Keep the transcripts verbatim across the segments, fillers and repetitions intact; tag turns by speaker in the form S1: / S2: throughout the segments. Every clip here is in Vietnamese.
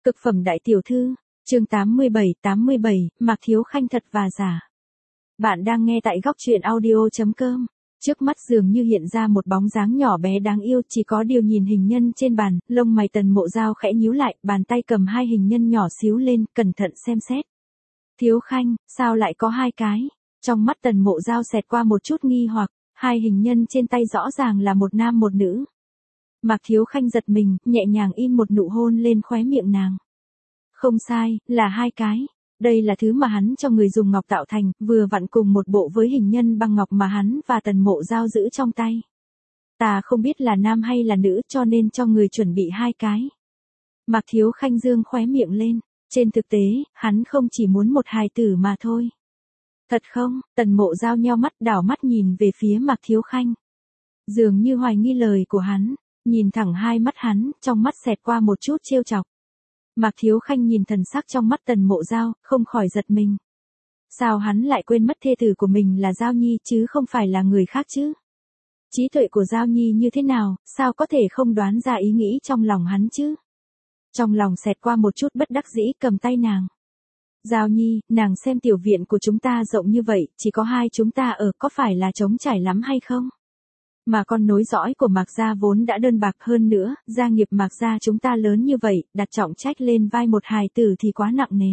S1: Cực phẩm đại tiểu thư, chương tám mươi bảy tám mươi bảy, Mạc Thiếu Khanh thật và giả. Bạn đang nghe tại góc truyện audio chấm com. Trước mắt dường như hiện ra một bóng dáng nhỏ bé đáng yêu, chỉ có điều nhìn hình nhân trên bàn, lông mày Tần Mộ Dao khẽ nhíu lại, bàn tay cầm hai hình nhân nhỏ xíu lên, cẩn thận xem xét. Thiếu Khanh, sao lại có hai cái? Trong mắt Tần Mộ Dao xẹt qua một chút nghi hoặc, hai hình nhân trên tay rõ ràng là một nam một nữ. Mạc Thiếu Khanh giật mình, nhẹ nhàng in một nụ hôn lên khóe miệng nàng. Không sai, là hai cái. Đây là thứ mà hắn cho người dùng ngọc tạo thành, vừa vặn cùng một bộ với hình nhân bằng ngọc mà hắn và Tần Mộ Dao giữ trong tay. Ta không biết là nam hay là nữ cho nên cho người chuẩn bị hai cái. Mạc Thiếu Khanh dương khóe miệng lên, trên thực tế, hắn không chỉ muốn một hài tử mà thôi. Thật không? Tần Mộ Dao nheo mắt đảo mắt nhìn về phía Mạc Thiếu Khanh. Dường như hoài nghi lời của hắn, nhìn thẳng hai mắt hắn, trong mắt xẹt qua một chút trêu chọc. Mạc Thiếu Khanh nhìn thần sắc trong mắt Tần Mộ Dao, không khỏi giật mình. Sao hắn lại quên mất thê tử của mình là Dao Nhi chứ không phải là người khác chứ? Trí tuệ của Dao Nhi như thế nào, sao có thể không đoán ra ý nghĩ trong lòng hắn chứ? Trong lòng xẹt qua một chút bất đắc dĩ cầm tay nàng. Dao Nhi, nàng xem tiểu viện của chúng ta rộng như vậy, chỉ có hai chúng ta ở, có phải là trống trải lắm hay không? Mà con nối dõi của Mạc gia vốn đã đơn bạc hơn nữa, gia nghiệp Mạc gia chúng ta lớn như vậy, đặt trọng trách lên vai một hài tử thì quá nặng nề.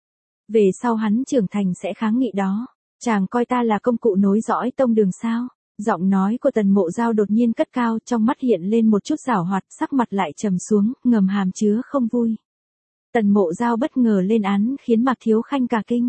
S1: Về sau hắn trưởng thành sẽ kháng nghị đó. Chàng coi ta là công cụ nối dõi tông đường sao? Giọng nói của Tần Mộ Dao đột nhiên cất cao, trong mắt hiện lên một chút giảo hoạt, sắc mặt lại trầm xuống, ngầm hàm chứa không vui. Tần Mộ Dao bất ngờ lên án khiến Mạc Thiếu Khanh cả kinh.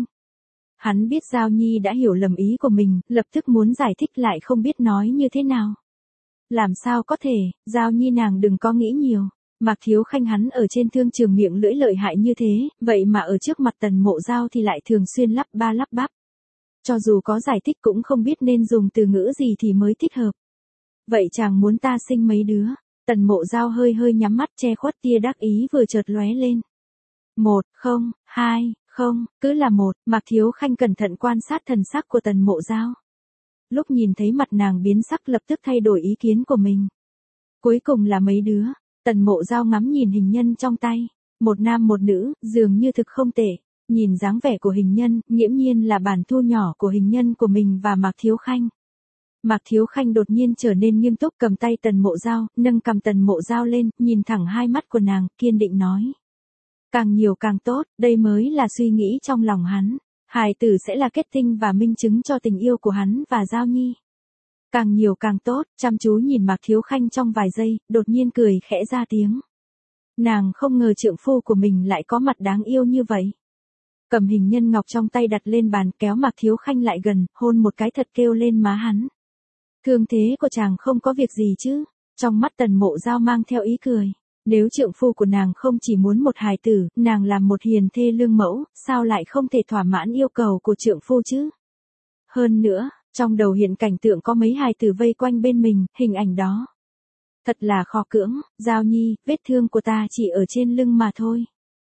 S1: Hắn biết Dao Nhi đã hiểu lầm ý của mình, lập tức muốn giải thích lại không biết nói như thế nào. Làm sao có thể, Dao Nhi nàng đừng có nghĩ nhiều. Mạc Thiếu Khanh hắn ở trên thương trường miệng lưỡi lợi hại như thế, vậy mà ở trước mặt Tần Mộ Dao thì lại thường xuyên lắp ba lắp bắp. Cho dù có giải thích cũng không biết nên dùng từ ngữ gì thì mới thích hợp. Vậy chàng muốn ta sinh mấy đứa? Tần Mộ Dao hơi hơi nhắm mắt che khuất tia đắc ý vừa chợt lóe lên. Một, không, hai, không, cứ là một. Mạc Thiếu Khanh cẩn thận quan sát thần sắc của Tần Mộ Dao. Lúc nhìn thấy mặt nàng biến sắc lập tức thay đổi ý kiến của mình. Cuối cùng là mấy đứa? Tần Mộ Dao ngắm nhìn hình nhân trong tay. Một nam một nữ, dường như thực không tệ. Nhìn dáng vẻ của hình nhân, nghiễm nhiên là bản thu nhỏ của hình nhân của mình và Mạc Thiếu Khanh. Mạc Thiếu Khanh đột nhiên trở nên nghiêm túc cầm tay Tần Mộ Dao, nâng cầm Tần Mộ Dao lên, nhìn thẳng hai mắt của nàng, kiên định nói. Càng nhiều càng tốt, đây mới là suy nghĩ trong lòng hắn. Hài tử sẽ là kết tinh và minh chứng cho tình yêu của hắn và Dao Nhi. Càng nhiều càng tốt, chăm chú nhìn Mạc Thiếu Khanh trong vài giây, đột nhiên cười khẽ ra tiếng. Nàng không ngờ trượng phu của mình lại có mặt đáng yêu như vậy. Cầm hình nhân ngọc trong tay đặt lên bàn, kéo Mạc Thiếu Khanh lại gần, hôn một cái thật kêu lên má hắn. Thương thế của chàng không có việc gì chứ? Trong mắt Tần Mộ Dao mang theo ý cười. Nếu trượng phu của nàng không chỉ muốn một hài tử, nàng làm một hiền thê lương mẫu, sao lại không thể thỏa mãn yêu cầu của trượng phu chứ? Hơn nữa, trong đầu hiện cảnh tượng có mấy hài tử vây quanh bên mình, hình ảnh đó. Thật là khó cưỡng, Dao Nhi, vết thương của ta chỉ ở trên lưng mà thôi.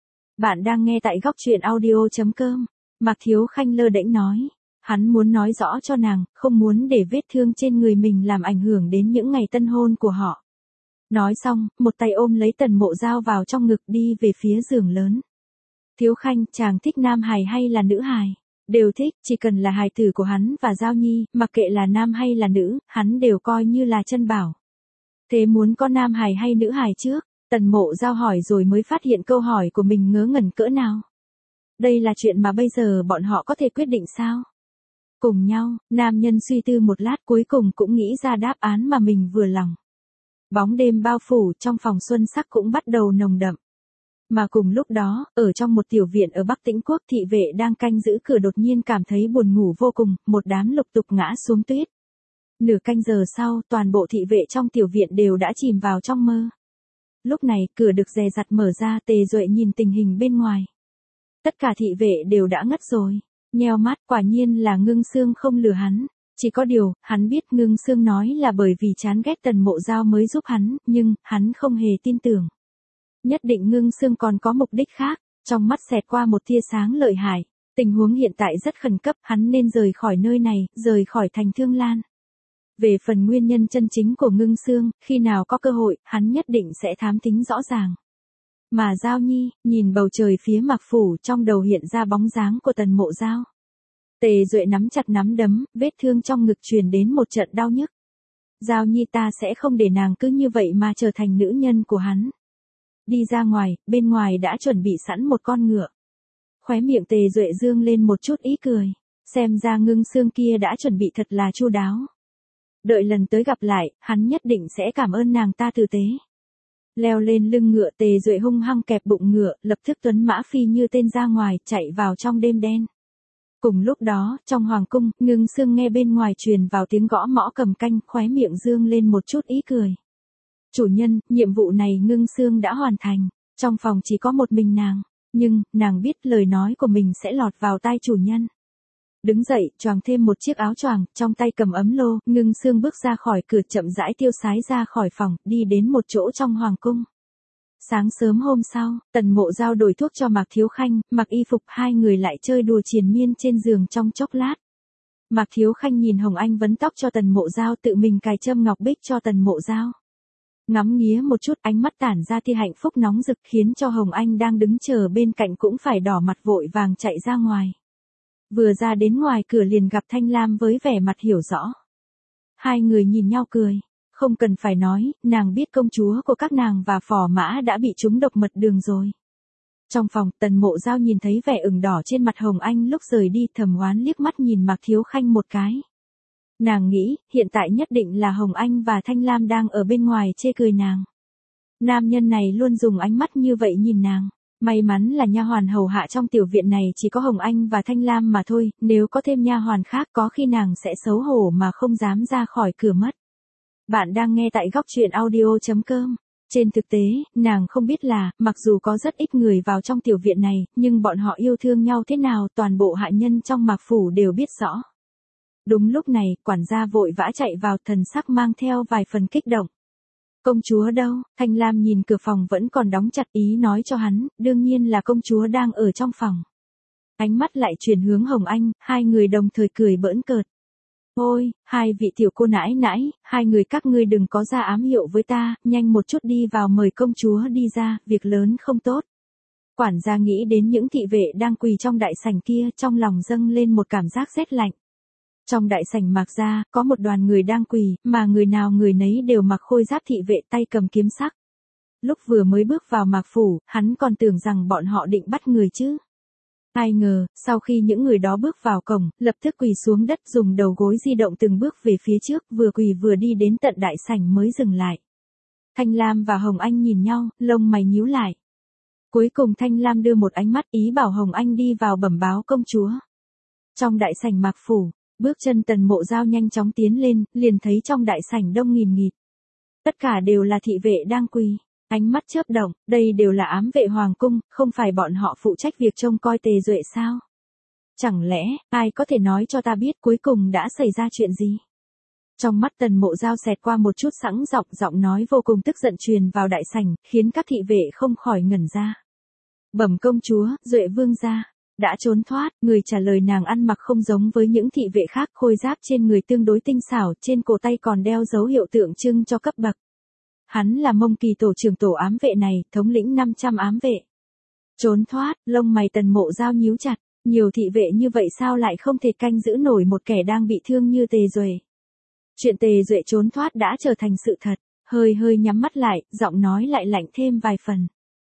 S1: Bạn đang nghe tại góc truyện audio chấm com. Mạc Thiếu Khanh lơ đễnh nói. Hắn muốn nói rõ cho nàng, không muốn để vết thương trên người mình làm ảnh hưởng đến những ngày tân hôn của họ. Nói xong, một tay ôm lấy Tần Mộ Dao vào trong ngực đi về phía giường lớn. Thiếu Khanh, chàng thích nam hài hay là nữ hài? Đều thích, chỉ cần là hài tử của hắn và Dao Nhi, mặc kệ là nam hay là nữ, hắn đều coi như là chân bảo. Thế muốn có nam hài hay nữ hài trước? Tần Mộ Dao hỏi rồi mới phát hiện câu hỏi của mình ngớ ngẩn cỡ nào. Đây là chuyện mà bây giờ bọn họ có thể quyết định sao? Cùng nhau, nam nhân suy tư một lát cuối cùng cũng nghĩ ra đáp án mà mình vừa lòng. Bóng đêm bao phủ, trong phòng xuân sắc cũng bắt đầu nồng đậm. Mà cùng lúc đó, ở trong một tiểu viện ở Bắc Tĩnh Quốc, thị vệ đang canh giữ cửa đột nhiên cảm thấy buồn ngủ vô cùng, một đám lục tục ngã xuống tuyết. Nửa canh giờ sau, toàn bộ thị vệ trong tiểu viện đều đã chìm vào trong mơ. Lúc này, cửa được dè dặt mở ra, Tề Duệ nhìn tình hình bên ngoài. Tất cả thị vệ đều đã ngất rồi. Nheo mắt, quả nhiên là Ngưng Sương không lừa hắn. Chỉ có điều, hắn biết Ngưng Sương nói là bởi vì chán ghét Tần Mộ Dao mới giúp hắn, nhưng, hắn không hề tin tưởng. Nhất định Ngưng Sương còn có mục đích khác, trong mắt xẹt qua một tia sáng lợi hại. Tình huống hiện tại rất khẩn cấp, hắn nên rời khỏi nơi này, rời khỏi thành Thương Lan. Về phần nguyên nhân chân chính của Ngưng Sương, khi nào có cơ hội, hắn nhất định sẽ thám thính rõ ràng. Mà Giao Nhi, nhìn bầu trời phía Mạc Phủ, trong đầu hiện ra bóng dáng của Tần Mộ Giao. Tề Duệ nắm chặt nắm đấm, vết thương trong ngực truyền đến một trận đau nhức. Giao Nhi, ta sẽ không để nàng cứ như vậy mà trở thành nữ nhân của hắn. Đi ra ngoài, bên ngoài đã chuẩn bị sẵn một con ngựa. Khóe miệng Tề Duệ dương lên một chút ý cười. Xem ra Ngưng Sương kia đã chuẩn bị thật là chu đáo. Đợi lần tới gặp lại, hắn nhất định sẽ cảm ơn nàng ta tử tế. Leo lên lưng ngựa, Tề Duệ hung hăng kẹp bụng ngựa, lập tức tuấn mã phi như tên ra ngoài, chạy vào trong đêm đen. Cùng lúc đó, trong hoàng cung, Ngưng Sương nghe bên ngoài truyền vào tiếng gõ mõ cầm canh, khóe miệng dương lên một chút ý cười. Chủ nhân, nhiệm vụ này Ngưng Sương đã hoàn thành, trong phòng chỉ có một mình nàng, nhưng, nàng biết lời nói của mình sẽ lọt vào tai chủ nhân. Đứng dậy, choàng thêm một chiếc áo choàng, trong tay cầm ấm lô, Ngưng Sương bước ra khỏi cửa chậm rãi tiêu sái ra khỏi phòng, đi đến một chỗ trong hoàng cung. Sáng sớm hôm sau, Tần Mộ Giao đổi thuốc cho Mạc Thiếu Khanh, mặc y phục, hai người lại chơi đùa triền miên trên giường trong chốc lát. Mạc Thiếu Khanh nhìn Hồng Anh vấn tóc cho Tần Mộ Giao, tự mình cài châm ngọc bích cho Tần Mộ Giao. Ngắm nghía một chút, ánh mắt tản ra tia hạnh phúc nóng rực, khiến cho Hồng Anh đang đứng chờ bên cạnh cũng phải đỏ mặt vội vàng chạy ra ngoài. Vừa ra đến ngoài cửa liền gặp Thanh Lam với vẻ mặt hiểu rõ. Hai người nhìn nhau cười. Không cần phải nói, nàng biết công chúa của các nàng và phò mã đã bị trúng độc mật đường rồi. Trong phòng, Tần Mộ Giao nhìn thấy vẻ ửng đỏ trên mặt Hồng Anh lúc rời đi, thầm oán liếc mắt nhìn Mạc Thiếu Khanh một cái. Nàng nghĩ, hiện tại nhất định là Hồng Anh và Thanh Lam đang ở bên ngoài chê cười nàng. Nam nhân này luôn dùng ánh mắt như vậy nhìn nàng. May mắn là nha hoàn hầu hạ trong tiểu viện này chỉ có Hồng Anh và Thanh Lam mà thôi, nếu có thêm nha hoàn khác có khi nàng sẽ xấu hổ mà không dám ra khỏi cửa mất. Bạn đang nghe tại góc truyện audio chấm com. Trên thực tế, nàng không biết là, mặc dù có rất ít người vào trong tiểu viện này, nhưng bọn họ yêu thương nhau thế nào toàn bộ hạ nhân trong Mạc Phủ đều biết rõ. Đúng lúc này, quản gia vội vã chạy vào, thần sắc mang theo vài phần kích động. Công chúa đâu? Thanh Lam nhìn cửa phòng vẫn còn đóng chặt, ý nói cho hắn, đương nhiên là công chúa đang ở trong phòng. Ánh mắt lại chuyển hướng Hồng Anh, hai người đồng thời cười bỡn cợt. Ôi, hai vị tiểu cô nãi nãi, hai người các ngươi đừng có ra ám hiệu với ta, nhanh một chút đi vào mời công chúa đi ra, việc lớn không tốt. Quản gia nghĩ đến những thị vệ đang quỳ trong đại sảnh kia, trong lòng dâng lên một cảm giác rét lạnh. Trong đại sảnh Mạc gia, có một đoàn người đang quỳ, mà người nào người nấy đều mặc khôi giáp thị vệ, tay cầm kiếm sắc. Lúc vừa mới bước vào Mạc Phủ, hắn còn tưởng rằng bọn họ định bắt người chứ. Ai ngờ, sau khi những người đó bước vào cổng, lập tức quỳ xuống đất dùng đầu gối di động từng bước về phía trước, vừa quỳ vừa đi đến tận đại sảnh mới dừng lại. Thanh Lam và Hồng Anh nhìn nhau, lông mày nhíu lại. Cuối cùng Thanh Lam đưa một ánh mắt ý bảo Hồng Anh đi vào bẩm báo công chúa. Trong đại sảnh Mạc Phủ, bước chân Tần Mộ Giao nhanh chóng tiến lên, liền thấy trong đại sảnh đông nghìn nghịt. Tất cả đều là thị vệ đang quỳ. Ánh mắt chớp động, đây đều là ám vệ hoàng cung, không phải bọn họ phụ trách việc trông coi Tề Duệ sao? Chẳng lẽ, ai có thể nói cho ta biết cuối cùng đã xảy ra chuyện gì? Trong mắt Tần Mộ Giao xẹt qua một chút sẵn giọng, giọng nói vô cùng tức giận truyền vào đại sảnh, khiến các thị vệ không khỏi ngẩn ra. Bẩm công chúa, Duệ vương gia đã trốn thoát, người trả lời nàng ăn mặc không giống với những thị vệ khác, khôi giáp trên người tương đối tinh xảo, trên cổ tay còn đeo dấu hiệu tượng trưng cho cấp bậc. Hắn là Mông Kỳ tổ trưởng tổ ám vệ này, thống lĩnh năm trăm ám vệ. Trốn thoát, lông mày Tần Mộ Giao nhíu chặt, nhiều thị vệ như vậy sao lại không thể canh giữ nổi một kẻ đang bị thương như Tề Duệ. Chuyện Tề Duệ trốn thoát đã trở thành sự thật, hơi hơi nhắm mắt lại, giọng nói lại lạnh thêm vài phần.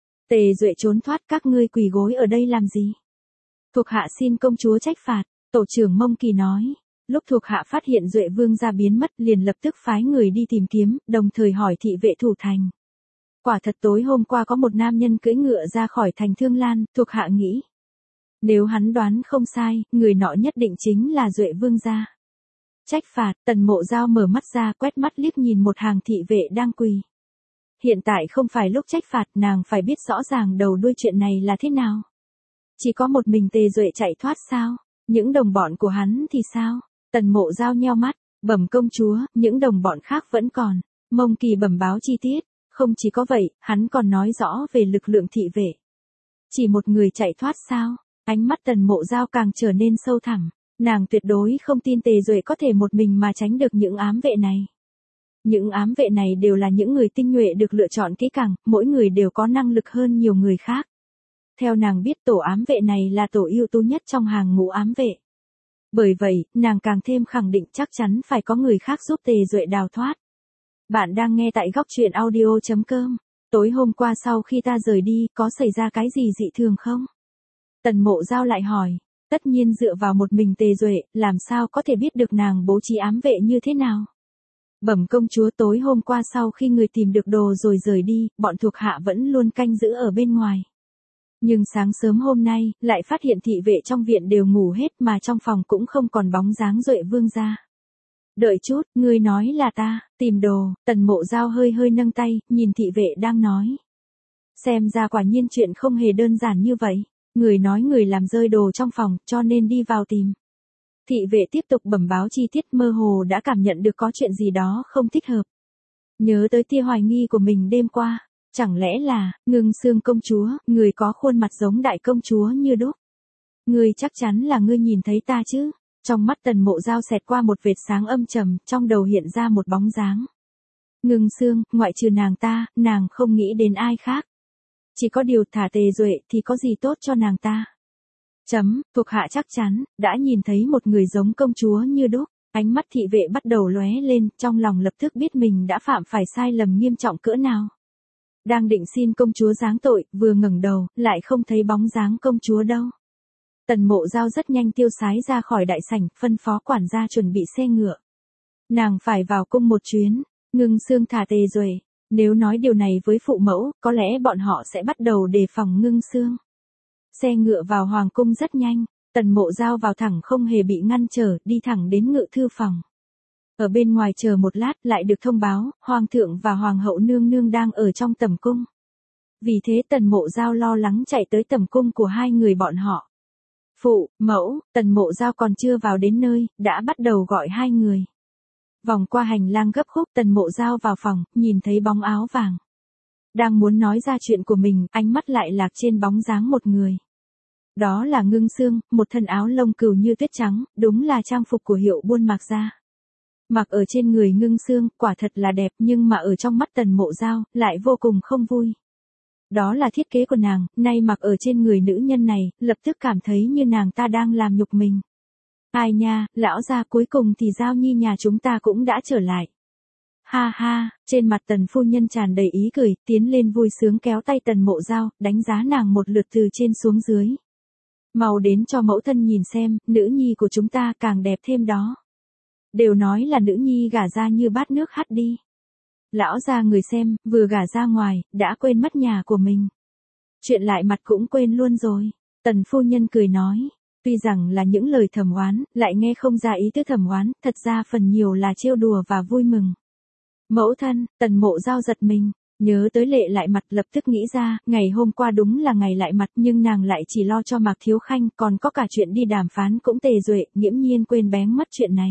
S1: Tề Duệ trốn thoát, các ngươi quỳ gối ở đây làm gì? Thuộc hạ xin công chúa trách phạt, tổ trưởng Mông Kỳ nói. Lúc thuộc hạ phát hiện Duệ vương gia biến mất, liền lập tức phái người đi tìm kiếm, đồng thời hỏi thị vệ thủ thành. Quả thật tối hôm qua có một nam nhân cưỡi ngựa ra khỏi thành Thương Lan, thuộc hạ nghĩ. Nếu hắn đoán không sai, người nọ nhất định chính là Duệ vương gia. Trách phạt, Tần Mộ Giao mở mắt ra, quét mắt liếc nhìn một hàng thị vệ đang quỳ. Hiện tại không phải lúc trách phạt, nàng phải biết rõ ràng đầu đuôi chuyện này là thế nào. Chỉ có một mình Tề Duệ chạy thoát sao? Những đồng bọn của hắn thì sao? Tần Mộ Giao nheo mắt, bẩm công chúa, những đồng bọn khác vẫn còn. Mông Kỳ bẩm báo chi tiết, không chỉ có vậy, hắn còn nói rõ về lực lượng thị vệ. Chỉ một người chạy thoát sao? Ánh mắt Tần Mộ Giao càng trở nên sâu thẳm, nàng tuyệt đối không tin Tề Duệ có thể một mình mà tránh được những ám vệ này. Những ám vệ này đều là những người tinh nhuệ được lựa chọn kỹ càng, mỗi người đều có năng lực hơn nhiều người khác. Theo nàng biết tổ ám vệ này là tổ ưu tú nhất trong hàng ngũ ám vệ. Bởi vậy, nàng càng thêm khẳng định chắc chắn phải có người khác giúp Tề Duệ đào thoát. Bạn đang nghe tại góc truyện audio chấm com. Tối hôm qua sau khi ta rời đi, có xảy ra cái gì dị thường không? Tần Mộ Giao lại hỏi. Tất nhiên dựa vào một mình Tề Duệ, làm sao có thể biết được nàng bố trí ám vệ như thế nào? Bẩm công chúa, tối hôm qua sau khi người tìm được đồ rồi rời đi, bọn thuộc hạ vẫn luôn canh giữ ở bên ngoài. Nhưng sáng sớm hôm nay, lại phát hiện thị vệ trong viện đều ngủ hết mà trong phòng cũng không còn bóng dáng Duệ vương gia. Đợi chút, ngươi nói là ta, tìm đồ, Tần Mộ Giao hơi hơi nâng tay, nhìn thị vệ đang nói. Xem ra quả nhiên chuyện không hề đơn giản như vậy, người nói người làm rơi đồ trong phòng, cho nên đi vào tìm. Thị vệ tiếp tục bẩm báo chi tiết, mơ hồ đã cảm nhận được có chuyện gì đó không thích hợp. Nhớ tới tia hoài nghi của mình đêm qua, chẳng lẽ là, Ngưng Xương công chúa, người có khuôn mặt giống đại công chúa như đúc. Ngươi chắc chắn là ngươi nhìn thấy ta chứ? Trong mắt Tần Mộ Giao xẹt qua một vệt sáng âm trầm, trong đầu hiện ra một bóng dáng. Ngưng Xương, ngoại trừ nàng ta, nàng không nghĩ đến ai khác. Chỉ có điều thả Tề Duệ thì có gì tốt cho nàng ta. Chấm, thuộc hạ chắc chắn, đã nhìn thấy một người giống công chúa như đúc. Ánh mắt thị vệ bắt đầu lóe lên, trong lòng lập tức biết mình đã phạm phải sai lầm nghiêm trọng cỡ nào. Đang định xin công chúa giáng tội, vừa ngẩng đầu, lại không thấy bóng dáng công chúa đâu. Tần Mộ Giao rất nhanh tiêu sái ra khỏi đại sảnh, phân phó quản gia chuẩn bị xe ngựa. Nàng phải vào cung một chuyến, Ngưng Xương thả Tề Duệ. Nếu nói điều này với phụ mẫu, có lẽ bọn họ sẽ bắt đầu đề phòng Ngưng Xương. Xe ngựa vào hoàng cung rất nhanh, Tần Mộ Giao vào thẳng không hề bị ngăn trở, đi thẳng đến ngự thư phòng. Ở bên ngoài chờ một lát, lại được thông báo, Hoàng thượng và Hoàng hậu nương nương đang ở trong tẩm cung. Vì thế Tần Mộ Giao lo lắng chạy tới tẩm cung của hai người bọn họ. Phụ, mẫu, Tần Mộ Giao còn chưa vào đến nơi, đã bắt đầu gọi hai người. Vòng qua hành lang gấp khúc, Tần Mộ Giao vào phòng, nhìn thấy bóng áo vàng. Đang muốn nói ra chuyện của mình, ánh mắt lại lạc trên bóng dáng một người. Đó là Ngưng Xương, một thân áo lông cừu như tuyết trắng, đúng là trang phục của Hiệu Buôn mặc ra. Mặc ở trên người Ngưng Xương, quả thật là đẹp, nhưng mà ở trong mắt Tần Mộ Giao, lại vô cùng không vui. Đó là thiết kế của nàng, nay mặc ở trên người nữ nhân này, lập tức cảm thấy như nàng ta đang làm nhục mình. Ai nha, lão gia, cuối cùng thì Giao Nhi nhà chúng ta cũng đã trở lại. Ha ha, trên mặt Tần phu nhân tràn đầy ý cười, tiến lên vui sướng kéo tay Tần Mộ Giao, đánh giá nàng một lượt từ trên xuống dưới. Mau đến cho mẫu thân nhìn xem, nữ nhi của chúng ta càng đẹp thêm đó. Đều nói là nữ nhi gả ra như bát nước hắt đi. Lão gia người xem, vừa gả ra ngoài, đã quên mất nhà của mình. Chuyện lại mặt cũng quên luôn rồi. Tần phu nhân cười nói, tuy rằng là những lời thầm oán, lại nghe không ra ý tứ thầm oán, thật ra phần nhiều là trêu đùa và vui mừng. Mẫu thân, Tần Mộ Giao giật mình, nhớ tới lệ lại mặt, lập tức nghĩ ra, ngày hôm qua đúng là ngày lại mặt, nhưng nàng lại chỉ lo cho Mạc Thiếu Khanh, còn có cả chuyện đi đàm phán cũng Tề Duệ, nghiễm nhiên quên bén mất chuyện này.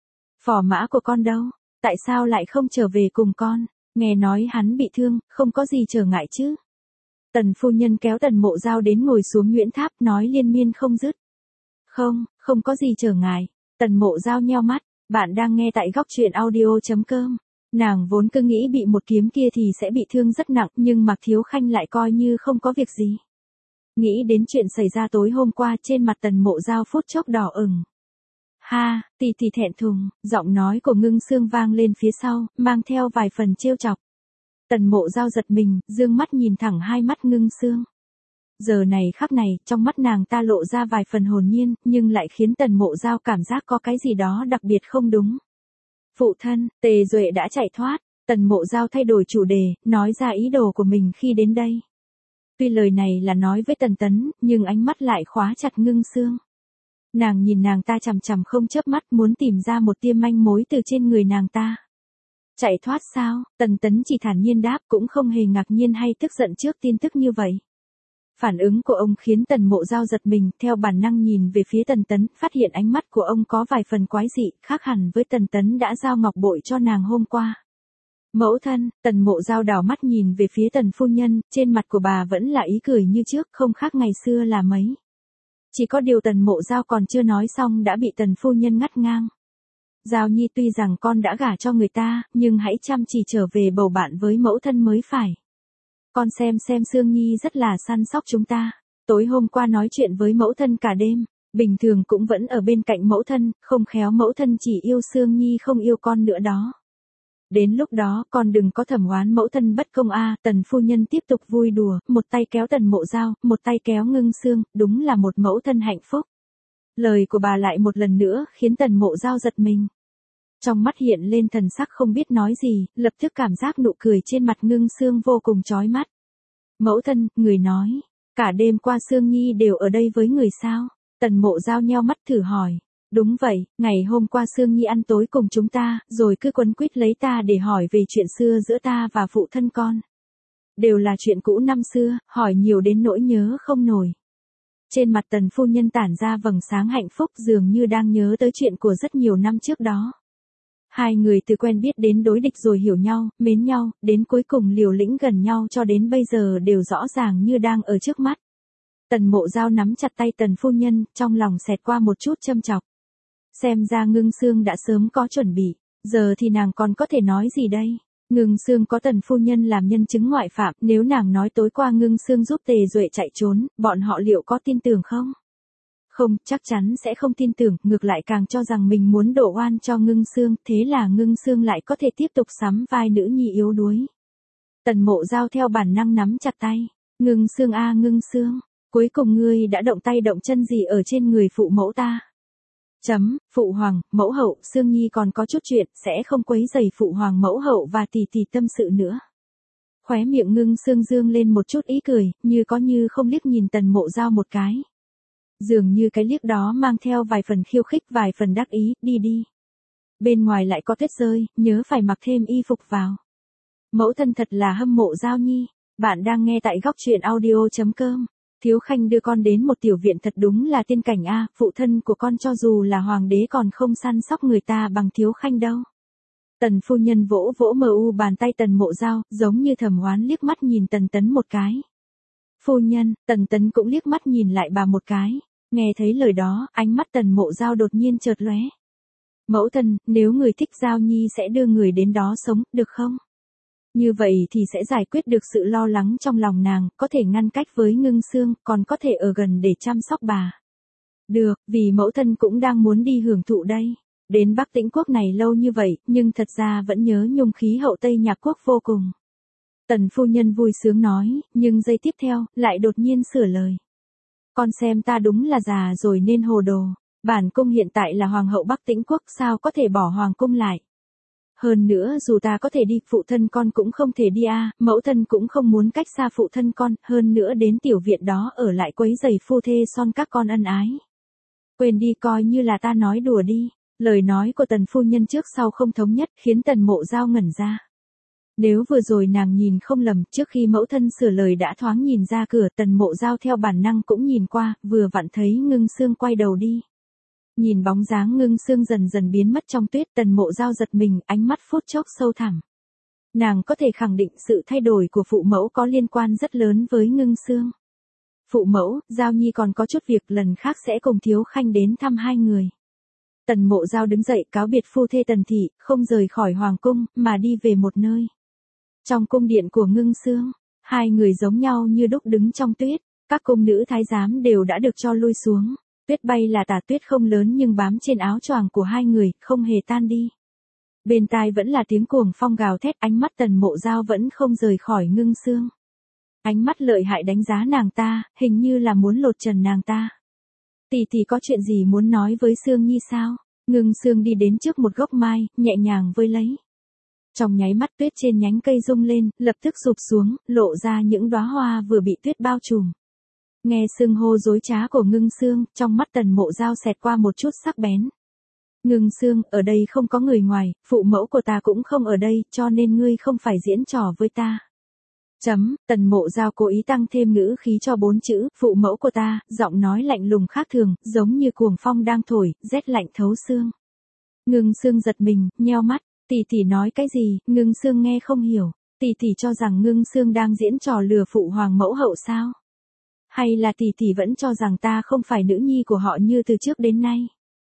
S1: Phò mã của con đâu? Tại sao lại không trở về cùng con? Nghe nói hắn bị thương, không có gì trở ngại chứ? Tần phu nhân kéo Tần Mộ Giao đến ngồi xuống Nguyễn Tháp, nói liên miên không dứt. Không, không có gì trở ngại. Tần Mộ Giao nheo mắt, bạn đang nghe tại góc truyện audio chấm com. Nàng vốn cứ nghĩ bị một kiếm kia thì sẽ bị thương rất nặng, nhưng Mạc Thiếu Khanh lại coi như không có việc gì. Nghĩ đến chuyện xảy ra tối hôm qua, trên mặt Tần Mộ Giao phút chốc đỏ ửng. Ha, tì tì thẹn thùng, giọng nói của Ngưng Xương vang lên phía sau, mang theo vài phần trêu chọc. Tần Mộ Giao giật mình, dương mắt nhìn thẳng hai mắt Ngưng Xương. Giờ này khắc này, trong mắt nàng ta lộ ra vài phần hồn nhiên, nhưng lại khiến Tần Mộ Giao cảm giác có cái gì đó đặc biệt không đúng. Phụ thân, Tề Duệ đã chạy thoát. Tần Mộ Giao thay đổi chủ đề, nói ra ý đồ của mình khi đến đây. Tuy lời này là nói với Tần Tấn, nhưng ánh mắt lại khóa chặt Ngưng Xương. Nàng nhìn nàng ta chằm chằm không chớp mắt, muốn tìm ra một tia manh mối từ trên người nàng ta. Chạy thoát sao? Tần Tấn chỉ thản nhiên đáp, cũng không hề ngạc nhiên hay tức giận trước tin tức như vậy. Phản ứng của ông khiến Tần Mộ Giao giật mình, theo bản năng nhìn về phía Tần Tấn, phát hiện ánh mắt của ông có vài phần quái dị, khác hẳn với Tần Tấn đã giao ngọc bội cho nàng hôm qua. Mẫu thân, Tần Mộ Giao đảo mắt nhìn về phía Tần phu nhân, trên mặt của bà vẫn là ý cười như trước, không khác ngày xưa là mấy. Chỉ có điều Tần Mộ Giao còn chưa nói xong đã bị Tần phu nhân ngắt ngang. Giao Nhi tuy rằng con đã gả cho người ta, nhưng hãy chăm chỉ trở về bầu bạn với mẫu thân mới phải. Con xem xem Sương Nhi rất là săn sóc chúng ta. Tối hôm qua nói chuyện với mẫu thân cả đêm, bình thường cũng vẫn ở bên cạnh mẫu thân, không khéo mẫu thân chỉ yêu Sương Nhi không yêu con nữa đó. Đến lúc đó con đừng có thẩm oán mẫu thân bất công a. Tần phu nhân tiếp tục vui đùa, một tay kéo Tần Mộ Giao, một tay kéo Ngưng Sương, đúng là một mẫu thân hạnh phúc. Lời của bà lại một lần nữa khiến Tần Mộ Giao giật mình. Trong mắt hiện lên thần sắc không biết nói gì, lập tức cảm giác nụ cười trên mặt Ngưng Sương vô cùng chói mắt. Mẫu thân, người nói, cả đêm qua Sương Nhi đều ở đây với người sao? Tần Mộ Giao nheo mắt thử hỏi. Đúng vậy, ngày hôm qua Sương Nhi ăn tối cùng chúng ta, rồi cứ quấn quýt lấy ta để hỏi về chuyện xưa giữa ta và phụ thân con. Đều là chuyện cũ năm xưa, hỏi nhiều đến nỗi nhớ không nổi. Trên mặt Tần phu nhân tản ra vầng sáng hạnh phúc dường như đang nhớ tới chuyện của rất nhiều năm trước đó. Hai người từ quen biết đến đối địch rồi hiểu nhau, mến nhau, đến cuối cùng liều lĩnh gần nhau cho đến bây giờ đều rõ ràng như đang ở trước mắt. Tần Mộ Giao nắm chặt tay Tần phu nhân, trong lòng xẹt qua một chút châm chọc. Xem ra Ngưng Sương đã sớm có chuẩn bị, giờ thì nàng còn có thể nói gì đây? Ngưng Sương có Tần phu nhân làm nhân chứng ngoại phạm, nếu nàng nói tối qua Ngưng Sương giúp Tề Duệ chạy trốn, bọn họ liệu có tin tưởng không? Không, chắc chắn sẽ không tin tưởng, ngược lại càng cho rằng mình muốn đổ oan cho Ngưng Sương, thế là Ngưng Sương lại có thể tiếp tục sắm vai nữ nhi yếu đuối. Tần Mộ Giao theo bản năng nắm chặt tay, Ngưng Sương a Ngưng Sương, cuối cùng ngươi đã động tay động chân gì ở trên người phụ mẫu ta? Chấm, phụ hoàng, mẫu hậu, Sương Nhi còn có chút chuyện, sẽ không quấy rầy phụ hoàng mẫu hậu và tỷ tỷ tâm sự nữa. Khóe miệng Ngưng Sương dương lên một chút ý cười, như có như không liếc nhìn Tần Mộ Giao một cái. Dường như cái liếc đó mang theo vài phần khiêu khích vài phần đắc ý, đi đi. Bên ngoài lại có tuyết rơi, nhớ phải mặc thêm y phục vào. Mẫu thân thật là hâm mộ Giao Nhi, bạn đang nghe tại góc truyện audio chấm com. Thiếu Khanh đưa con đến một tiểu viện thật đúng là tiên cảnh a, phụ thân của con cho dù là hoàng đế còn không săn sóc người ta bằng Thiếu Khanh đâu. Tần phu nhân vỗ vỗ mờ u bàn tay Tần Mộ Giao, giống như thầm oán liếc mắt nhìn Tần Tấn một cái. Phu nhân, Tần Tấn cũng liếc mắt nhìn lại bà một cái. Nghe thấy lời đó, ánh mắt Tần Mộ Giao đột nhiên chợt lóe. Mẫu thân, nếu người thích Giao Nhi sẽ đưa người đến đó sống, được không? Như vậy thì sẽ giải quyết được sự lo lắng trong lòng nàng, có thể ngăn cách với Ngưng Sương, còn có thể ở gần để chăm sóc bà. Được, vì mẫu thân cũng đang muốn đi hưởng thụ đây. Đến Bắc Tĩnh Quốc này lâu như vậy, nhưng thật ra vẫn nhớ nhung khí hậu Tây Nhạc Quốc vô cùng. Tần phu nhân vui sướng nói, nhưng giây tiếp theo, lại đột nhiên sửa lời. Con xem ta đúng là già rồi nên hồ đồ. Bản cung hiện tại là hoàng hậu Bắc Tĩnh Quốc, sao có thể bỏ hoàng cung lại. Hơn nữa dù ta có thể đi, phụ thân con cũng không thể đi a, mẫu thân cũng không muốn cách xa phụ thân con, hơn nữa đến tiểu viện đó ở lại quấy rầy phu thê son các con ân ái. Quên đi, coi như là ta nói đùa đi. Lời nói của Tần phu nhân trước sau không thống nhất, khiến Tần Mộ Giao ngẩn ra. Nếu vừa rồi nàng nhìn không lầm, trước khi mẫu thân sửa lời đã thoáng nhìn ra cửa, Tần Mộ Giao theo bản năng cũng nhìn qua, vừa vặn thấy Ngưng Sương quay đầu đi. Nhìn bóng dáng Ngưng Sương dần dần biến mất trong tuyết, Tần Mộ Giao giật mình, ánh mắt phút chốc sâu thẳm. Nàng có thể khẳng định sự thay đổi của phụ mẫu có liên quan rất lớn với Ngưng Sương. Phụ mẫu, Giao Nhi còn có chút việc, lần khác sẽ cùng Thiếu Khanh đến thăm hai người. Tần Mộ Giao đứng dậy cáo biệt phu thê Tần thị, không rời khỏi hoàng cung, mà đi về một nơi. Trong cung điện của Ngưng Sương, hai người giống nhau như đúc đứng trong tuyết, các cung nữ thái giám đều đã được cho lui xuống. Tuyết bay là tả tuyết không lớn nhưng bám trên áo choàng của hai người, không hề tan đi. Bên tai vẫn là tiếng cuồng phong gào thét, ánh mắt Tần Mộ Giao vẫn không rời khỏi Ngưng Sương. Ánh mắt lợi hại đánh giá nàng ta, hình như là muốn lột trần nàng ta. Tỷ tỷ có chuyện gì muốn nói với Sương Nhi sao? Ngưng Sương đi đến trước một gốc mai, nhẹ nhàng vơi lấy. Trong nháy mắt tuyết trên nhánh cây rung lên, lập tức sụp xuống, lộ ra những đóa hoa vừa bị tuyết bao trùm. Nghe xưng hô dối trá của Ngưng Sương, trong mắt Tần Mộ Giao xẹt qua một chút sắc bén. Ngưng Sương, ở đây không có người ngoài, phụ mẫu của ta cũng không ở đây, cho nên ngươi không phải diễn trò với ta. Chấm, Tần Mộ Giao cố ý tăng thêm ngữ khí cho bốn chữ, phụ mẫu của ta, giọng nói lạnh lùng khác thường, giống như cuồng phong đang thổi, rét lạnh thấu xương. Ngưng Sương giật mình, nheo mắt, tỷ tỷ nói cái gì, Ngưng Sương nghe không hiểu, tỷ tỷ cho rằng Ngưng Sương đang diễn trò lừa phụ hoàng mẫu hậu sao? Hay là tỷ tỷ vẫn cho rằng ta không phải nữ nhi của họ như từ trước đến nay?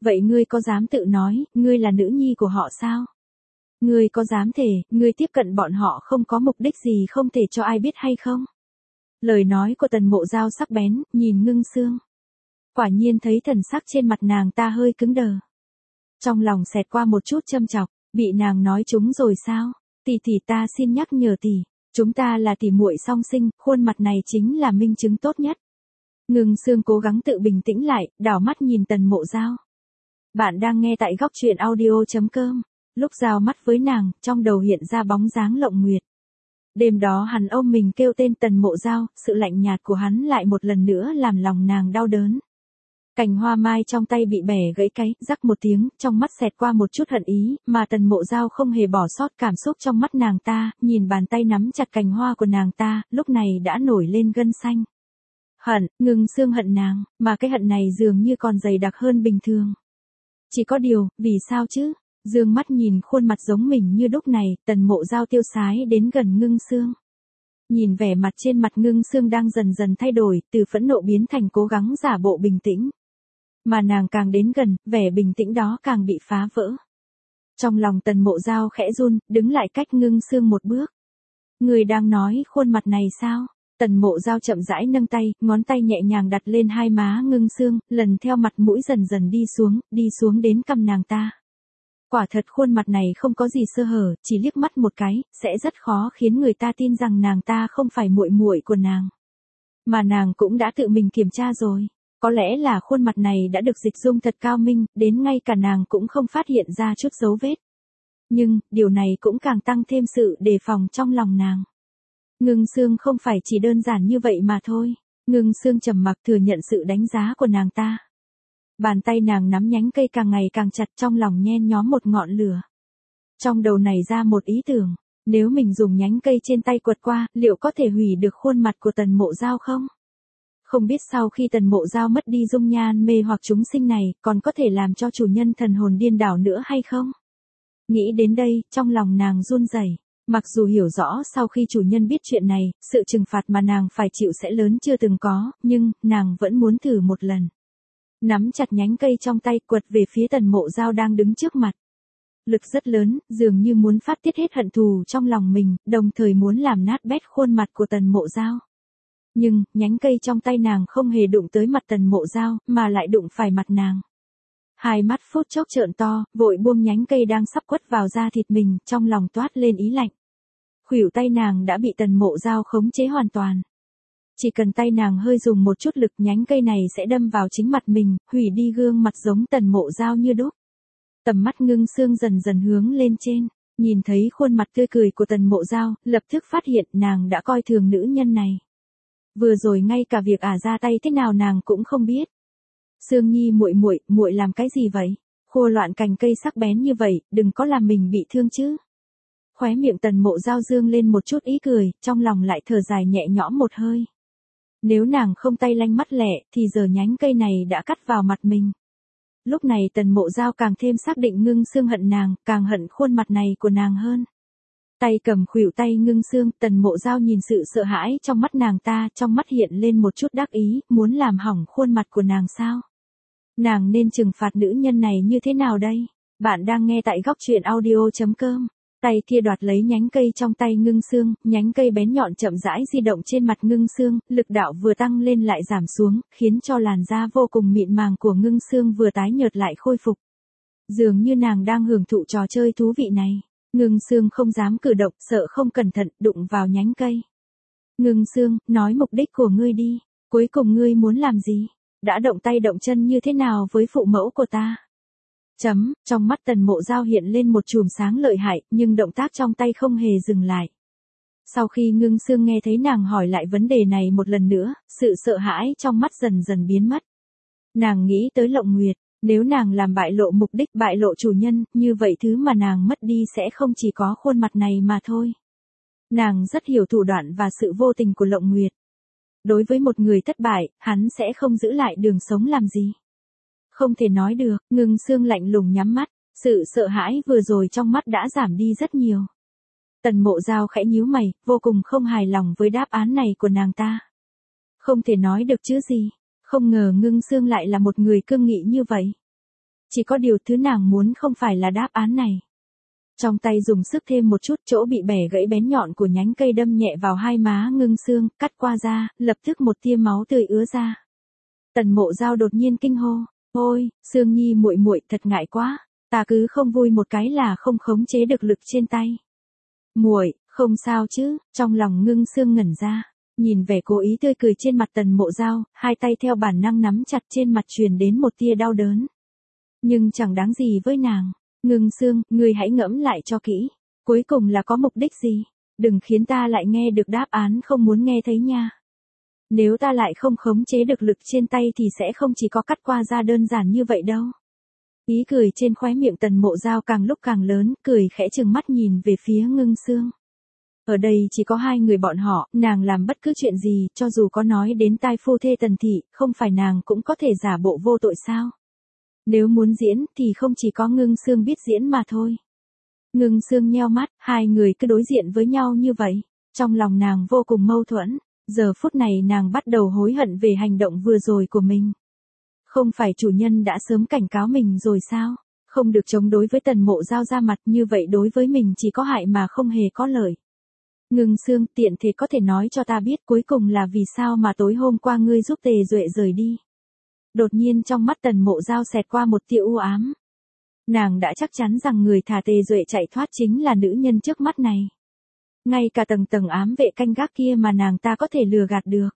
S1: Vậy ngươi có dám tự nói, ngươi là nữ nhi của họ sao? Ngươi có dám thề, ngươi tiếp cận bọn họ không có mục đích gì không thể cho ai biết hay không? Lời nói của Tần Mộ Giao sắc bén, nhìn Ngưng Sương. Quả nhiên thấy thần sắc trên mặt nàng ta hơi cứng đờ. Trong lòng xẹt qua một chút châm chọc, bị nàng nói trúng rồi sao? Tỷ tỷ ta xin nhắc nhở tỷ, chúng ta là tỷ muội song sinh, khuôn mặt này chính là minh chứng tốt nhất. Ngưng Sương cố gắng tự bình tĩnh lại, đảo mắt nhìn Tần Mộ Giao. Bạn đang nghe tại góc truyện audio.com. Lúc giao mắt với nàng, trong đầu hiện ra bóng dáng Lộng Nguyệt. Đêm đó hắn ôm mình kêu tên Tần Mộ Giao, sự lạnh nhạt của hắn lại một lần nữa làm lòng nàng đau đớn. Cành hoa mai trong tay bị bẻ gãy cái, rắc một tiếng, trong mắt xẹt qua một chút hận ý, mà Tần Mộ Giao không hề bỏ sót cảm xúc trong mắt nàng ta, nhìn bàn tay nắm chặt cành hoa của nàng ta, lúc này đã nổi lên gân xanh. Hận, Ngưng Sương hận nàng, mà cái hận này dường như còn dày đặc hơn bình thường. Chỉ có điều, vì sao chứ? Dương mắt nhìn khuôn mặt giống mình như đúc này, Tần Mộ Giao tiêu sái đến gần Ngưng Sương. Nhìn vẻ mặt trên mặt Ngưng Sương đang dần dần thay đổi, từ phẫn nộ biến thành cố gắng giả bộ bình tĩnh. Mà nàng càng đến gần, vẻ bình tĩnh đó càng bị phá vỡ. Trong lòng Tần Mộ Giao khẽ run, đứng lại cách Ngưng Sương một bước. Người đang nói khuôn mặt này sao? Tần Mộ Giao chậm rãi nâng tay, ngón tay nhẹ nhàng đặt lên hai má Ngưng Sương, lần theo mặt mũi dần dần đi xuống, đi xuống đến cằm nàng ta. Quả thật khuôn mặt này không có gì sơ hở, chỉ liếc mắt một cái, sẽ rất khó khiến người ta tin rằng nàng ta không phải muội muội của nàng. Mà nàng cũng đã tự mình kiểm tra rồi. Có lẽ là khuôn mặt này đã được dịch dung thật cao minh, đến ngay cả nàng cũng không phát hiện ra chút dấu vết. Nhưng, điều này cũng càng tăng thêm sự đề phòng trong lòng nàng. Ngưng Sương không phải chỉ đơn giản như vậy mà thôi. Ngưng Sương trầm mặc thừa nhận sự đánh giá của nàng ta. Bàn tay nàng nắm nhánh cây càng ngày càng chặt, trong lòng nhen nhóm một ngọn lửa. Trong đầu nảy ra một ý tưởng, nếu mình dùng nhánh cây trên tay quật qua, liệu có thể hủy được khuôn mặt của Tần Mộ Giao không? Không biết sau khi Tần Mộ Giao mất đi dung nhan mê hoặc chúng sinh này, còn có thể làm cho chủ nhân thần hồn điên đảo nữa hay không? Nghĩ đến đây, trong lòng nàng run rẩy. Mặc dù hiểu rõ sau khi chủ nhân biết chuyện này, sự trừng phạt mà nàng phải chịu sẽ lớn chưa từng có, nhưng, nàng vẫn muốn thử một lần. Nắm chặt nhánh cây trong tay quật về phía Tần Mộ Giao đang đứng trước mặt. Lực rất lớn, dường như muốn phát tiết hết hận thù trong lòng mình, đồng thời muốn làm nát bét khuôn mặt của Tần Mộ Giao. Nhưng, nhánh cây trong tay nàng không hề đụng tới mặt Tần Mộ Giao, mà lại đụng phải mặt nàng. Hai mắt phút chốc trợn to, vội buông nhánh cây đang sắp quất vào da thịt mình, trong lòng toát lên ý lạnh. Khuỷu tay nàng đã bị Tần Mộ Giao khống chế hoàn toàn. Chỉ cần tay nàng hơi dùng một chút lực, nhánh cây này sẽ đâm vào chính mặt mình, hủy đi gương mặt giống Tần Mộ Giao như đúc. Tầm mắt Ngưng Sương dần dần hướng lên trên, nhìn thấy khuôn mặt tươi cười của Tần Mộ Giao, lập tức phát hiện nàng đã coi thường nữ nhân này. Vừa rồi ngay cả việc ả ra tay thế nào nàng cũng không biết. Sương Nhi muội muội, muội làm cái gì vậy? Khô loạn cành cây sắc bén như vậy, đừng có làm mình bị thương chứ. Khóe miệng Tần Mộ Giao dương lên một chút ý cười, trong lòng lại thở dài nhẹ nhõm một hơi. Nếu nàng không tay lanh mắt lẹ, thì giờ nhánh cây này đã cắt vào mặt mình. Lúc này Tần Mộ Giao càng thêm xác định Ngưng Sương hận nàng, càng hận khuôn mặt này của nàng hơn. Tay cầm khuỷu tay Ngưng Sương, Tần Mộ Giao nhìn sự sợ hãi trong mắt nàng ta, trong mắt hiện lên một chút đắc ý, muốn làm hỏng khuôn mặt của nàng sao? Nàng nên trừng phạt nữ nhân này như thế nào đây? Bạn đang nghe tại góc truyện audio.com. Tay kia đoạt lấy nhánh cây trong tay Ngưng Sương, nhánh cây bén nhọn chậm rãi di động trên mặt Ngưng Sương, lực đạo vừa tăng lên lại giảm xuống, khiến cho làn da vô cùng mịn màng của Ngưng Sương vừa tái nhợt lại khôi phục. Dường như nàng đang hưởng thụ trò chơi thú vị này. Ngưng Sương không dám cử động, sợ không cẩn thận đụng vào nhánh cây. Ngưng Sương, nói mục đích của ngươi đi, cuối cùng ngươi muốn làm gì? Đã động tay động chân như thế nào với phụ mẫu của ta? Chấm, trong mắt Tần Mộ Giao hiện lên một chùm sáng lợi hại, nhưng động tác trong tay không hề dừng lại. Sau khi Ngưng Sương nghe thấy nàng hỏi lại vấn đề này một lần nữa, sự sợ hãi trong mắt dần dần biến mất. Nàng nghĩ tới Lộng Nguyệt, nếu nàng làm bại lộ mục đích, bại lộ chủ nhân, như vậy thứ mà nàng mất đi sẽ không chỉ có khuôn mặt này mà thôi. Nàng rất hiểu thủ đoạn và sự vô tình của Lộng Nguyệt. Đối với một người thất bại, hắn sẽ không giữ lại đường sống làm gì. Không thể nói được, Ngưng Sương lạnh lùng nhắm mắt, sự sợ hãi vừa rồi trong mắt đã giảm đi rất nhiều. Tần Mộ Giao khẽ nhíu mày, vô cùng không hài lòng với đáp án này của nàng ta. Không thể nói được chứ gì, không ngờ Ngưng Sương lại là một người cương nghị như vậy. Chỉ có điều thứ nàng muốn không phải là đáp án này. Trong tay dùng sức thêm một chút, chỗ bị bẻ gãy bén nhọn của nhánh cây đâm nhẹ vào hai má Ngưng Sương, cắt qua da, lập tức một tia máu tươi ứa ra. Tần Mộ Dao đột nhiên kinh hô, ôi, Sương Nhi muội muội thật ngại quá, ta cứ không vui một cái là không khống chế được lực trên tay. Muội, không sao chứ? Trong lòng Ngưng Sương ngẩn ra, nhìn vẻ cố ý tươi cười trên mặt Tần Mộ Dao, hai tay theo bản năng nắm chặt, trên mặt truyền đến một tia đau đớn. Nhưng chẳng đáng gì với nàng. Ngưng Sương, ngươi hãy ngẫm lại cho kỹ, cuối cùng là có mục đích gì? Đừng khiến ta lại nghe được đáp án không muốn nghe thấy nha. Nếu ta lại không khống chế được lực trên tay thì sẽ không chỉ có cắt qua da đơn giản như vậy đâu. Ý cười trên khóe miệng Tần Mộ Dao càng lúc càng lớn, cười khẽ trừng mắt nhìn về phía Ngưng Sương. Ở đây chỉ có hai người bọn họ, nàng làm bất cứ chuyện gì, cho dù có nói đến tai phu thê Tần thị, không phải nàng cũng có thể giả bộ vô tội sao? Nếu muốn diễn thì không chỉ có Ngưng Sương biết diễn mà thôi. Ngưng Sương nheo mắt, hai người cứ đối diện với nhau như vậy. Trong lòng nàng vô cùng mâu thuẫn, giờ phút này nàng bắt đầu hối hận về hành động vừa rồi của mình. Không phải chủ nhân đã sớm cảnh cáo mình rồi sao? Không được chống đối với Tần Mộ Dao ra mặt, như vậy đối với mình chỉ có hại mà không hề có lợi. Ngưng Sương, tiện thể có thể nói cho ta biết cuối cùng là vì sao mà tối hôm qua ngươi giúp Tề Duệ rời đi. Đột nhiên trong mắt Tần Mộ Dao xẹt qua một tia u ám. Nàng đã chắc chắn rằng người thả Tề Duệ chạy thoát chính là nữ nhân trước mắt này. Ngay cả tầng tầng ám vệ canh gác kia mà nàng ta có thể lừa gạt được.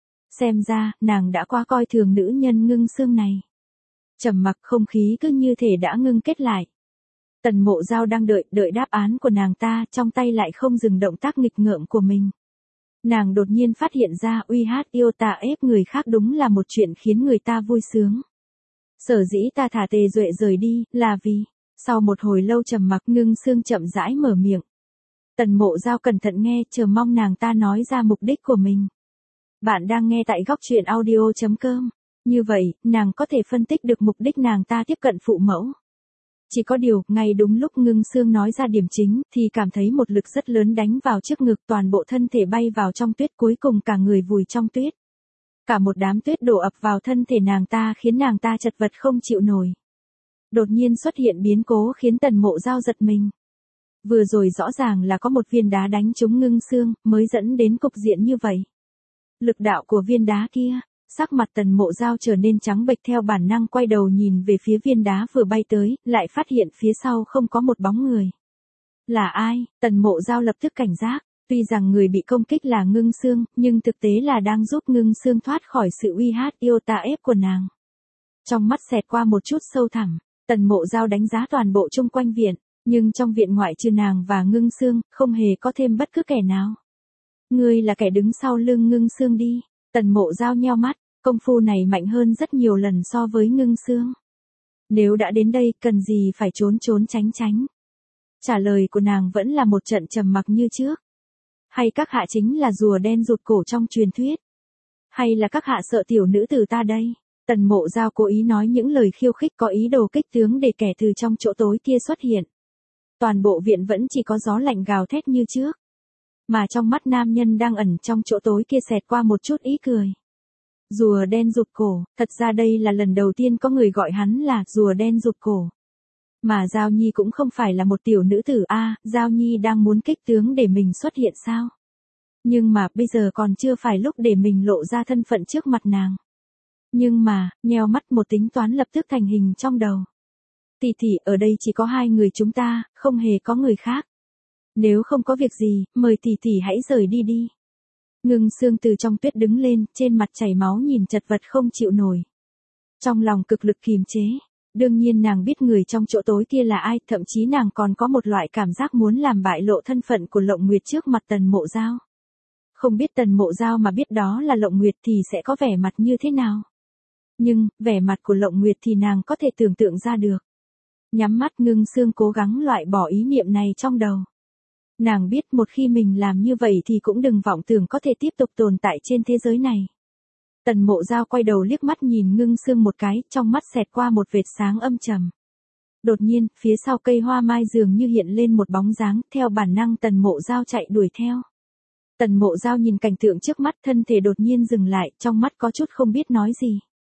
S1: Xem ra, nàng đã quá coi thường nữ nhân Ngưng Sương này. Trầm mặc, không khí cứ như thể đã ngưng kết lại. Tần Mộ Dao đang đợi, đợi đáp án của nàng ta, trong tay lại không dừng động tác nghịch ngợm của mình. Nàng đột nhiên phát hiện ra uy hát yêu ta ép người khác đúng là một chuyện khiến người ta vui sướng. Sở dĩ ta thả Tề Duệ rời đi, là vì, sau một hồi lâu trầm mặc Ngưng Sương chậm rãi mở miệng. Tần Mộ Dao cẩn thận nghe, chờ mong nàng ta nói ra mục đích của mình. Bạn đang nghe tại góc truyện audio chấm com. Như vậy, nàng có thể phân tích được mục đích nàng ta tiếp cận phụ mẫu. Chỉ có điều, ngay đúng lúc Ngưng Sương nói ra điểm chính, thì cảm thấy một lực rất lớn đánh vào trước ngực, toàn bộ thân thể bay vào trong tuyết, cuối cùng cả người vùi trong tuyết. Cả một đám tuyết đổ ập vào thân thể nàng ta khiến nàng ta chật vật không chịu nổi. Đột nhiên xuất hiện biến cố khiến Tần Mộ Dao giật mình. Vừa rồi rõ ràng là có một viên đá đánh trúng Ngưng Sương, mới dẫn đến cục diện như vậy. Lực đạo của viên đá kia, sắc mặt Tần Mộ Dao trở nên trắng bệch, theo bản năng quay đầu nhìn về phía viên đá vừa bay tới, lại phát hiện phía sau không có một bóng người. Là ai? Tần Mộ Dao lập tức cảnh giác, tuy rằng người bị công kích là Ngưng Sương, nhưng thực tế là đang giúp Ngưng Sương thoát khỏi sự uy hát yêu ta ép của nàng. Trong mắt xẹt qua một chút sâu thẳm, Tần Mộ Dao đánh giá toàn bộ chung quanh viện, nhưng trong viện ngoại trừ nàng và Ngưng Sương, không hề có thêm bất cứ kẻ nào. Ngươi là kẻ đứng sau lưng Ngưng Sương đi. Tần Mộ Dao nheo mắt, công phu này mạnh hơn rất nhiều lần so với Ngưng Sương. Nếu đã đến đây, cần gì phải trốn trốn tránh tránh. Trả lời của nàng vẫn là một trận trầm mặc như trước. Hay các hạ chính là rùa đen rụt cổ trong truyền thuyết? Hay là các hạ sợ tiểu nữ tử ta đây? Tần Mộ Dao cố ý nói những lời khiêu khích có ý đồ kích tướng để kẻ từ trong chỗ tối kia xuất hiện. Toàn bộ viện vẫn chỉ có gió lạnh gào thét như trước. Mà trong mắt nam nhân đang ẩn trong chỗ tối kia xẹt qua một chút ý cười. Rùa đen rụt cổ, thật ra đây là lần đầu tiên có người gọi hắn là rùa đen rụt cổ. Mà Giao Nhi cũng không phải là một tiểu nữ tử a, à, Giao Nhi đang muốn kích tướng để mình xuất hiện sao? Nhưng mà bây giờ còn chưa phải lúc để mình lộ ra thân phận trước mặt nàng. Nhưng mà, nheo mắt một tính toán lập tức thành hình trong đầu. Tỷ tỷ, ở đây chỉ có hai người chúng ta, không hề có người khác. Nếu không có việc gì, mời tỷ tỷ hãy rời đi đi. Ngưng Sương từ trong tuyết đứng lên, trên mặt chảy máu nhìn chật vật không chịu nổi. Trong lòng cực lực kìm chế. Đương nhiên nàng biết người trong chỗ tối kia là ai, thậm chí nàng còn có một loại cảm giác muốn làm bại lộ thân phận của Lộng Nguyệt trước mặt Tần Mộ Dao. Không biết Tần Mộ Dao mà biết đó là Lộng Nguyệt thì sẽ có vẻ mặt như thế nào. Nhưng, vẻ mặt của Lộng Nguyệt thì nàng có thể tưởng tượng ra được. Nhắm mắt Ngưng Sương cố gắng loại bỏ ý niệm này trong đầu. Nàng biết một khi mình làm như vậy thì cũng đừng vọng tưởng có thể tiếp tục tồn tại trên thế giới này. Tần Mộ Dao quay đầu liếc mắt nhìn Ngưng Sương một cái, trong mắt xẹt qua một vệt sáng âm trầm. Đột nhiên, phía sau cây hoa mai dường như hiện lên một bóng dáng, theo bản năng Tần Mộ Dao chạy đuổi theo. Tần Mộ Dao nhìn cảnh tượng trước mắt, thân thể đột nhiên dừng lại, trong mắt có chút không biết nói gì.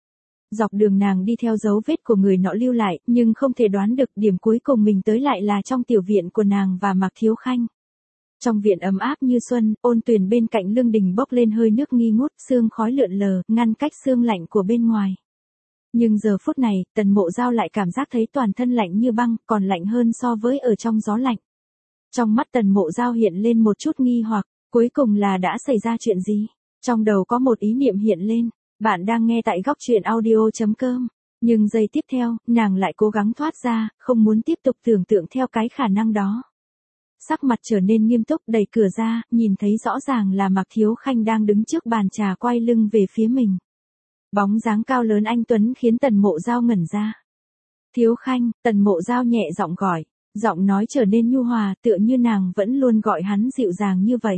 S1: Dọc đường nàng đi theo dấu vết của người nọ lưu lại, nhưng không thể đoán được điểm cuối cùng mình tới lại là trong tiểu viện của nàng và Mạc Thiếu Khanh. Trong viện ấm áp như xuân, ôn tuyền bên cạnh lương đình bốc lên hơi nước nghi ngút, sương khói lượn lờ, ngăn cách sương lạnh của bên ngoài. Nhưng giờ phút này, Tần Mộ Dao lại cảm giác thấy toàn thân lạnh như băng, còn lạnh hơn so với ở trong gió lạnh. Trong mắt Tần Mộ Dao hiện lên một chút nghi hoặc, cuối cùng là đã xảy ra chuyện gì? Trong đầu có một ý niệm hiện lên, bạn đang nghe tại góc truyện audio chấm com. Nhưng giây tiếp theo, nàng lại cố gắng thoát ra, không muốn tiếp tục tưởng tượng theo cái khả năng đó. Sắc mặt trở nên nghiêm túc, đẩy cửa ra, nhìn thấy rõ ràng là Mạc Thiếu Khanh đang đứng trước bàn trà quay lưng về phía mình. Bóng dáng cao lớn anh tuấn khiến Tần Mộ Dao ngẩn ra. Thiếu Khanh, Tần Mộ Dao nhẹ giọng gọi, giọng nói trở nên nhu hòa, tựa như nàng vẫn luôn gọi hắn dịu dàng như vậy.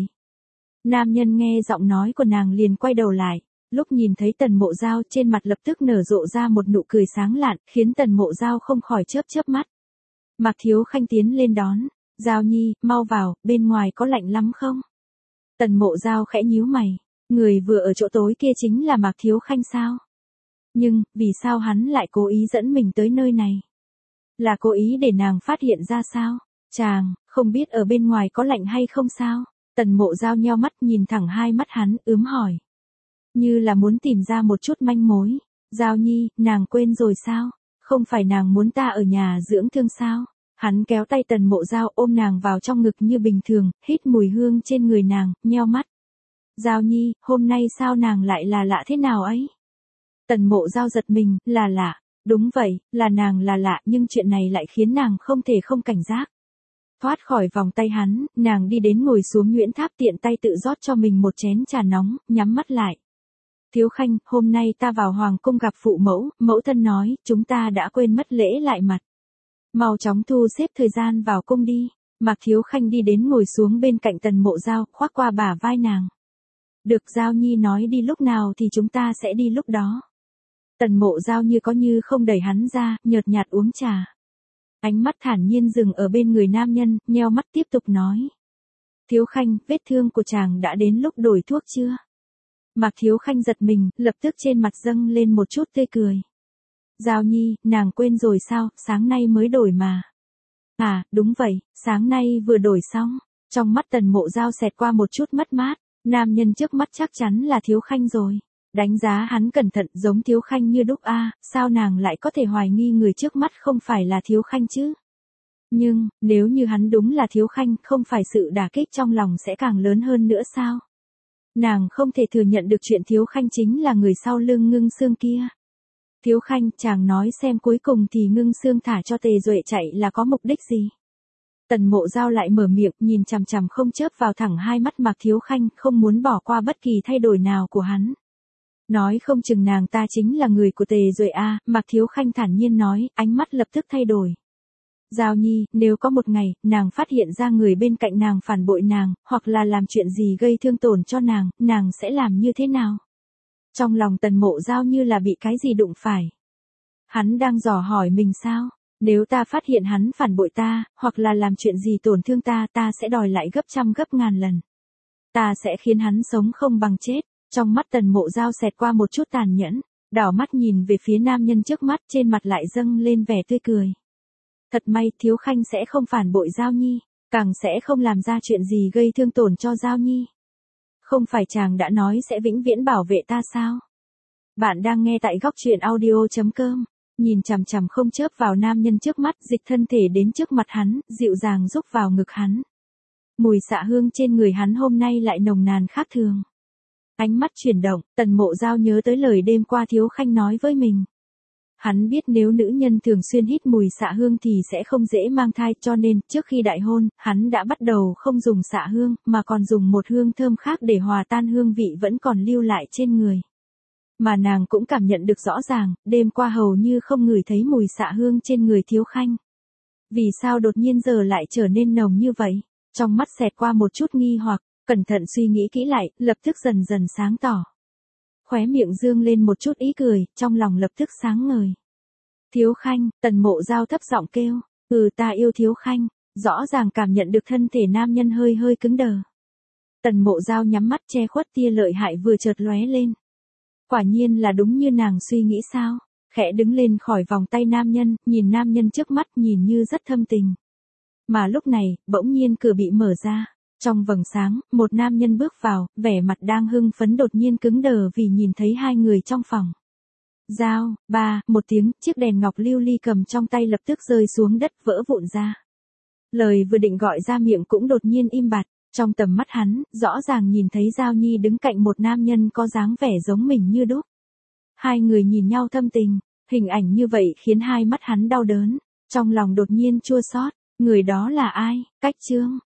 S1: Nam nhân nghe giọng nói của nàng liền quay đầu lại, lúc nhìn thấy Tần Mộ Dao trên mặt lập tức nở rộ ra một nụ cười sáng lạn, khiến Tần Mộ Dao không khỏi chớp chớp mắt. Mạc Thiếu Khanh tiến lên đón, Dao nhi, mau vào, bên ngoài có lạnh lắm không? Tần Mộ Dao khẽ nhíu mày, người vừa ở chỗ tối kia chính là Mạc Thiếu Khanh sao? Nhưng, vì sao hắn lại cố ý dẫn mình tới nơi này? Là cố ý để nàng phát hiện ra sao? Chàng, không biết ở bên ngoài có lạnh hay không sao? Tần Mộ Dao nheo mắt nhìn thẳng hai mắt hắn, ướm hỏi. Như là muốn tìm ra một chút manh mối. Dao nhi, nàng quên rồi sao? Không phải nàng muốn ta ở nhà dưỡng thương sao? Hắn kéo tay Tần Mộ Dao ôm nàng vào trong ngực như bình thường, hít mùi hương trên người nàng, nheo mắt. Dao nhi, hôm nay sao nàng lại là lạ thế nào ấy? Tần Mộ Dao giật mình, là lạ. Đúng vậy, là nàng là lạ, nhưng chuyện này lại khiến nàng không thể không cảnh giác. Thoát khỏi vòng tay hắn, nàng đi đến ngồi xuống Nguyễn Tháp, tiện tay tự rót cho mình một chén trà nóng, nhắm mắt lại. Thiếu Khanh, hôm nay ta vào hoàng cung gặp phụ mẫu, mẫu thân nói, chúng ta đã quên mất lễ lại mặt. Mau chóng thu xếp thời gian vào cung đi. Mạc Thiếu Khanh đi đến ngồi xuống bên cạnh Tần Mộ Dao, khoác qua bả vai nàng. Được, Dao nhi nói đi lúc nào thì chúng ta sẽ đi lúc đó. Tần Mộ Dao như có như không đẩy hắn ra, nhợt nhạt uống trà. Ánh mắt thản nhiên dừng ở bên người nam nhân, nheo mắt tiếp tục nói. Thiếu Khanh, vết thương của chàng đã đến lúc đổi thuốc chưa? Mạc Thiếu Khanh giật mình, lập tức trên mặt dâng lên một chút tươi cười. Dao nhi, nàng quên rồi sao, sáng nay mới đổi mà. À, đúng vậy, sáng nay vừa đổi xong. Trong mắt Tần Mộ Dao xẹt qua một chút mất mát, nam nhân trước mắt chắc chắn là Thiếu Khanh rồi. Đánh giá hắn cẩn thận, giống Thiếu Khanh như đúc a, sao nàng lại có thể hoài nghi người trước mắt không phải là Thiếu Khanh chứ? Nhưng, nếu như hắn đúng là Thiếu Khanh, không phải sự đả kích trong lòng sẽ càng lớn hơn nữa sao? Nàng không thể thừa nhận được chuyện Thiếu Khanh chính là người sau lưng Ngưng Sương kia. Thiếu Khanh, chàng nói xem cuối cùng thì Ngưng Sương thả cho Tề Duệ chạy là có mục đích gì? Tần Mộ Dao lại mở miệng, nhìn chằm chằm không chớp vào thẳng hai mắt Mạc Thiếu Khanh, không muốn bỏ qua bất kỳ thay đổi nào của hắn. Nói không chừng nàng ta chính là người của Tề Duệ a, Mạc Thiếu Khanh thản nhiên nói, ánh mắt lập tức thay đổi. Dao nhi, nếu có một ngày, nàng phát hiện ra người bên cạnh nàng phản bội nàng, hoặc là làm chuyện gì gây thương tổn cho nàng, nàng sẽ làm như thế nào? Trong lòng Tần Mộ Dao như là bị cái gì đụng phải. Hắn đang dò hỏi mình sao? Nếu ta phát hiện hắn phản bội ta, hoặc là làm chuyện gì tổn thương ta, ta sẽ đòi lại gấp trăm gấp ngàn lần. Ta sẽ khiến hắn sống không bằng chết. Trong mắt Tần Mộ Dao xẹt qua một chút tàn nhẫn, đảo mắt nhìn về phía nam nhân trước mắt, trên mặt lại dâng lên vẻ tươi cười. Thật may, Thiếu Khanh sẽ không phản bội Dao nhi, càng sẽ không làm ra chuyện gì gây thương tổn cho Dao nhi. Không phải chàng đã nói sẽ vĩnh viễn bảo vệ ta sao? Bạn đang nghe tại góc truyện audio chấm com. Nhìn chằm chằm không chớp vào nam nhân trước mắt, dịch thân thể đến trước mặt hắn, dịu dàng rúc vào ngực hắn. Mùi xạ hương trên người hắn hôm nay lại nồng nàn khác thường. Ánh mắt chuyển động, Tần Mộ Dao nhớ tới lời đêm qua Thiếu Khanh nói với mình. Hắn biết nếu nữ nhân thường xuyên hít mùi xạ hương thì sẽ không dễ mang thai, cho nên, trước khi đại hôn, hắn đã bắt đầu không dùng xạ hương, mà còn dùng một hương thơm khác để hòa tan hương vị vẫn còn lưu lại trên người. Mà nàng cũng cảm nhận được rõ ràng, đêm qua hầu như không ngửi thấy mùi xạ hương trên người Thiếu Khanh. Vì sao đột nhiên giờ lại trở nên nồng như vậy? Trong mắt xẹt qua một chút nghi hoặc, cẩn thận suy nghĩ kỹ lại, lập tức dần dần sáng tỏ. Khóe miệng dương lên một chút ý cười, trong lòng lập tức sáng ngời. Thiếu Khanh, Tần Mộ Dao thấp giọng kêu, ừ ta yêu Thiếu Khanh, rõ ràng cảm nhận được thân thể nam nhân hơi hơi cứng đờ. Tần Mộ Dao nhắm mắt che khuất tia lợi hại vừa chợt lóe lên. Quả nhiên là đúng như nàng suy nghĩ sao? Khẽ đứng lên khỏi vòng tay nam nhân, nhìn nam nhân trước mắt nhìn như rất thâm tình. Mà lúc này, bỗng nhiên cửa bị mở ra. Trong vầng sáng, một nam nhân bước vào, vẻ mặt đang hưng phấn đột nhiên cứng đờ vì nhìn thấy hai người trong phòng. Dao, ba, một tiếng, chiếc đèn ngọc lưu ly cầm trong tay lập tức rơi xuống đất vỡ vụn ra. Lời vừa định gọi ra miệng cũng đột nhiên im bặt, trong tầm mắt hắn, rõ ràng nhìn thấy Giao Nhi đứng cạnh một nam nhân có dáng vẻ giống mình như đúc. Hai người nhìn nhau thâm tình, hình ảnh như vậy khiến hai mắt hắn đau đớn, trong lòng đột nhiên chua xót, người đó là ai, Cách Trương.